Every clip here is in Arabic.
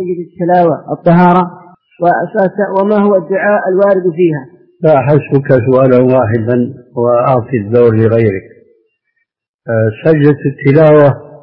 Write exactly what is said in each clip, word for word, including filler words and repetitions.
سجدة التلاوة الطهارة، وما هو الدعاء الوارد فيها؟ لا، حسبك سؤالا واحدا وأعطي الدور لغيرك. سجدة التلاوة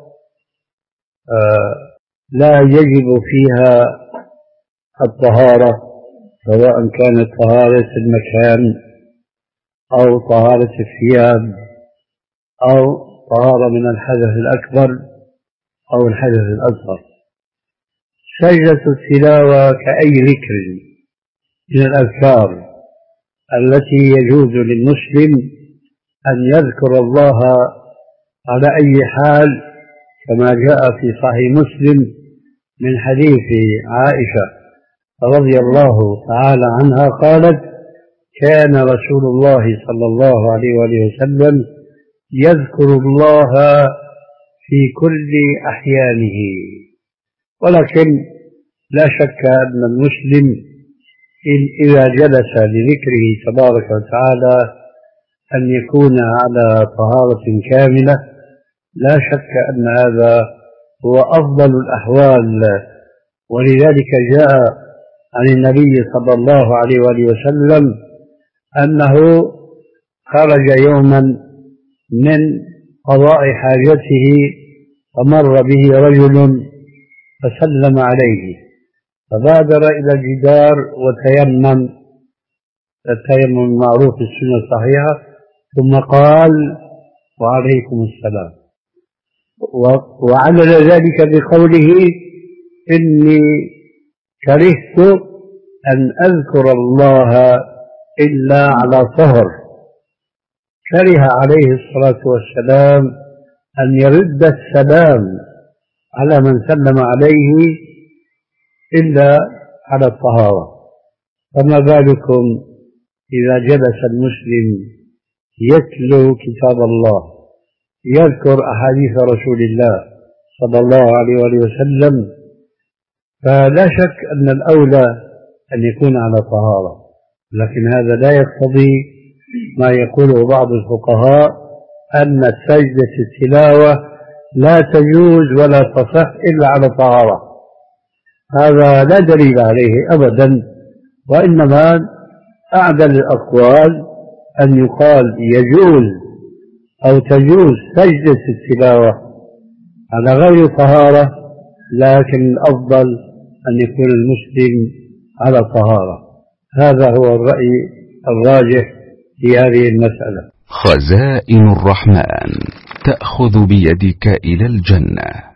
لا يجب فيها الطهارة، سواء كانت طهارة المكان أو طهارة الثياب أو طهارة من الحدث الأكبر أو الحدث الأصغر. سجدة التلاوة كأي ذكر من الأذكار التي يجوز للمسلم أن يذكر الله على أي حال، كما جاء في صحيح مسلم من حديث عائشة رضي الله تعالى عنها قالت: كان رسول الله صلى الله عليه وآله وسلم يذكر الله في كل أحيانه. ولكن لا شك أن المسلم إذا جلس لذكره تبارك وتعالى أن يكون على طهارة كاملة، لا شك أن هذا هو أفضل الأحوال. ولذلك جاء عن النبي صلى الله عليه وآله وسلم أنه خرج يوما من قضاء حاجته فمر به رجل فسلم عليه، فبادر إلى الجدار وتيمم التيمم المعروف في السنة الصحيحة، ثم قال: وعليكم السلام، وعلل ذلك بقوله: إني كرهت أن أذكر الله إلا على طهر. كره عليه الصلاة والسلام أن يرد السلام على من سلم عليه إلا على الطهارة، فما بالكم إذا جلس المسلم يتلو كتاب الله، يذكر أحاديث رسول الله صلى الله عليه وآله وسلم، فلا شك أن الأولى أن يكون على طهارة. لكن هذا لا يقتضي ما يقوله بعض الفقهاء أن سجدة التلاوة لا تجوز ولا تصح إلا على طهارة. هذا لا دليل عليه أبدا، وإنما أعدل الأقوال أن يقال يجوز أو تجوز سجدة التلاوة على غير طهارة، لكن الأفضل أن يكون المسلم على طهارة. هذا هو الرأي الراجح في هذه المسألة. خزائن الرحمن تأخذ بيدك إلى الجنة.